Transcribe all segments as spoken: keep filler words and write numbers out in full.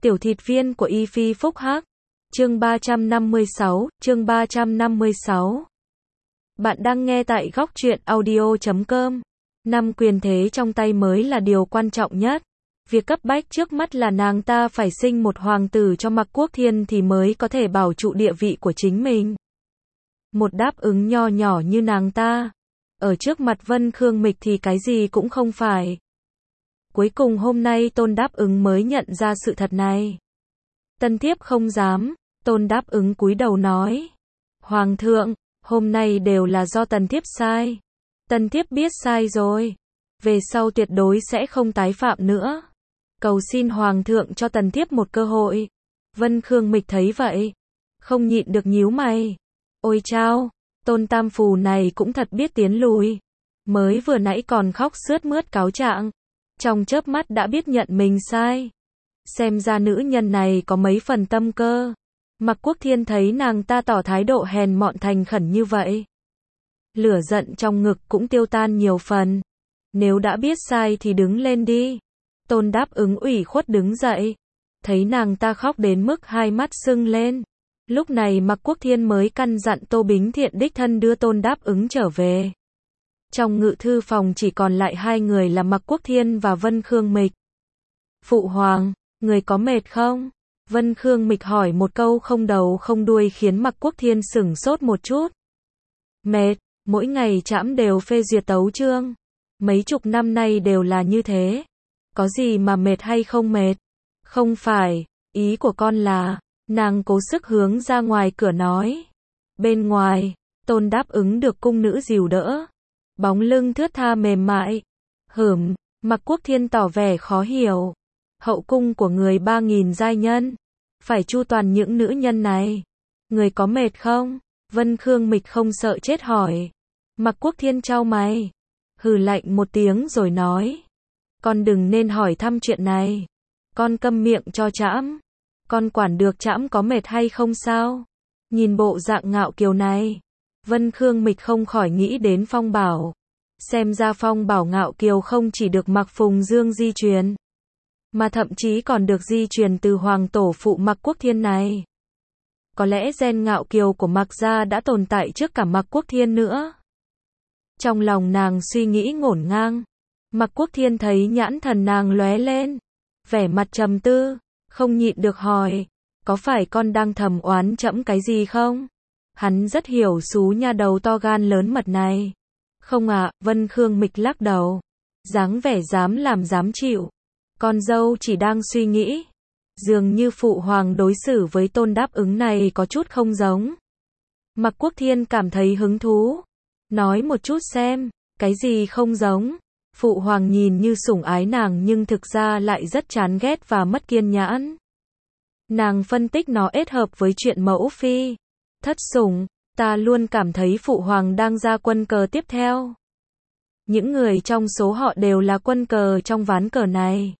Tiểu thịt viên của Y Phi Phúc Hắc. Chương ba trăm năm mươi sáu, chương ba trăm năm mươi sáu. Bạn đang nghe tại góc truyện audio chấm com. Năm quyền thế trong tay mới là điều quan trọng nhất. Việc cấp bách trước mắt là nàng ta phải sinh một hoàng tử cho Mạc Quốc Thiên thì mới có thể bảo trụ địa vị của chính mình. Một đáp ứng nho nhỏ như nàng ta, ở trước mặt Vân Khương Mịch thì cái gì cũng không phải. Cuối cùng hôm nay Tôn đáp ứng mới nhận ra sự thật này. Tân thiếp không dám. Tôn đáp ứng cúi đầu nói. Hoàng thượng, hôm nay đều là do tần thiếp sai. Tần thiếp biết sai rồi. Về sau tuyệt đối sẽ không tái phạm nữa. Cầu xin hoàng thượng cho tần thiếp một cơ hội. Vân Khương Mịch thấy vậy, không nhịn được nhíu mày. Ôi chao, Tôn tam phù này cũng thật biết tiến lùi. Mới vừa nãy còn khóc sướt mướt cáo trạng, trong chớp mắt đã biết nhận mình sai. Xem ra nữ nhân này có mấy phần tâm cơ. Mạc Quốc Thiên thấy nàng ta tỏ thái độ hèn mọn thành khẩn như vậy, lửa giận trong ngực cũng tiêu tan nhiều phần. Nếu đã biết sai thì đứng lên đi. Tôn đáp ứng ủy khuất đứng dậy. Thấy nàng ta khóc đến mức hai mắt sưng lên. Lúc này Mạc Quốc Thiên mới căn dặn Tô Bính Thiện đích thân đưa Tôn đáp ứng trở về. Trong ngự thư phòng chỉ còn lại hai người là Mạc Quốc Thiên và Vân Khương Mịch. Phụ hoàng, người có mệt không? Vân Khương Mịch hỏi một câu không đầu không đuôi khiến Mạc Quốc Thiên sửng sốt một chút. Mệt, mỗi ngày trẫm đều phê duyệt tấu chương. Mấy chục năm nay đều là như thế. Có gì mà mệt hay không mệt? Không phải, ý của con là, nàng cố sức hướng ra ngoài cửa nói. Bên ngoài, Tôn đáp ứng được cung nữ dìu đỡ. Bóng lưng thướt tha mềm mại. Hửm, Mạc Quốc Thiên tỏ vẻ khó hiểu. Hậu cung của người ba nghìn giai nhân, phải chu toàn những nữ nhân này. Người có mệt không? Vân Khương Mịch không sợ chết hỏi. Mạc Quốc Thiên chau mày, hừ lạnh một tiếng rồi nói. Con đừng nên hỏi thăm chuyện này. Con câm miệng cho trẫm. Con quản được trẫm có mệt hay không sao? Nhìn bộ dạng ngạo kiều này, Vân Khương Mịch không khỏi nghĩ đến Phong Bảo. Xem ra Phong Bảo ngạo kiều không chỉ được Mạc Phùng Dương di truyền, mà thậm chí còn được di truyền từ hoàng tổ phụ Mạc Quốc Thiên này. Có lẽ gen ngạo kiều của Mạc gia đã tồn tại trước cả Mạc Quốc Thiên nữa. Trong lòng nàng suy nghĩ ngổn ngang. Mạc Quốc Thiên thấy nhãn thần nàng lóe lên, vẻ mặt trầm tư, không nhịn được hỏi, có phải con đang thầm oán trẫm cái gì không? Hắn rất hiểu xú nha đầu to gan lớn mật này. Không ạ, à, Vân Khương Mịch lắc đầu, dáng vẻ dám làm dám chịu. Con dâu chỉ đang suy nghĩ. Dường như phụ hoàng đối xử với Tôn đáp ứng này có chút không giống. Mạc Quốc Thiên cảm thấy hứng thú. Nói một chút xem, cái gì không giống? Phụ hoàng nhìn như sủng ái nàng nhưng thực ra lại rất chán ghét và mất kiên nhẫn. Nàng phân tích nó kết hợp với chuyện mẫu phi thất sủng. Ta luôn cảm thấy phụ hoàng đang ra quân cờ tiếp theo. Những người trong số họ đều là quân cờ trong ván cờ này.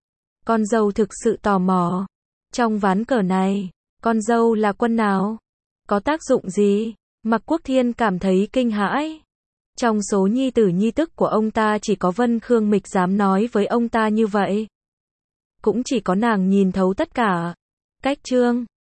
Con dâu thực sự tò mò. Trong ván cờ này, con dâu là quân nào? Có tác dụng gì? Mạc Quốc Thiên cảm thấy kinh hãi. Trong số nhi tử nhi tức của ông ta chỉ có Vân Khương Mịch dám nói với ông ta như vậy. Cũng chỉ có nàng nhìn thấu tất cả. Cách chương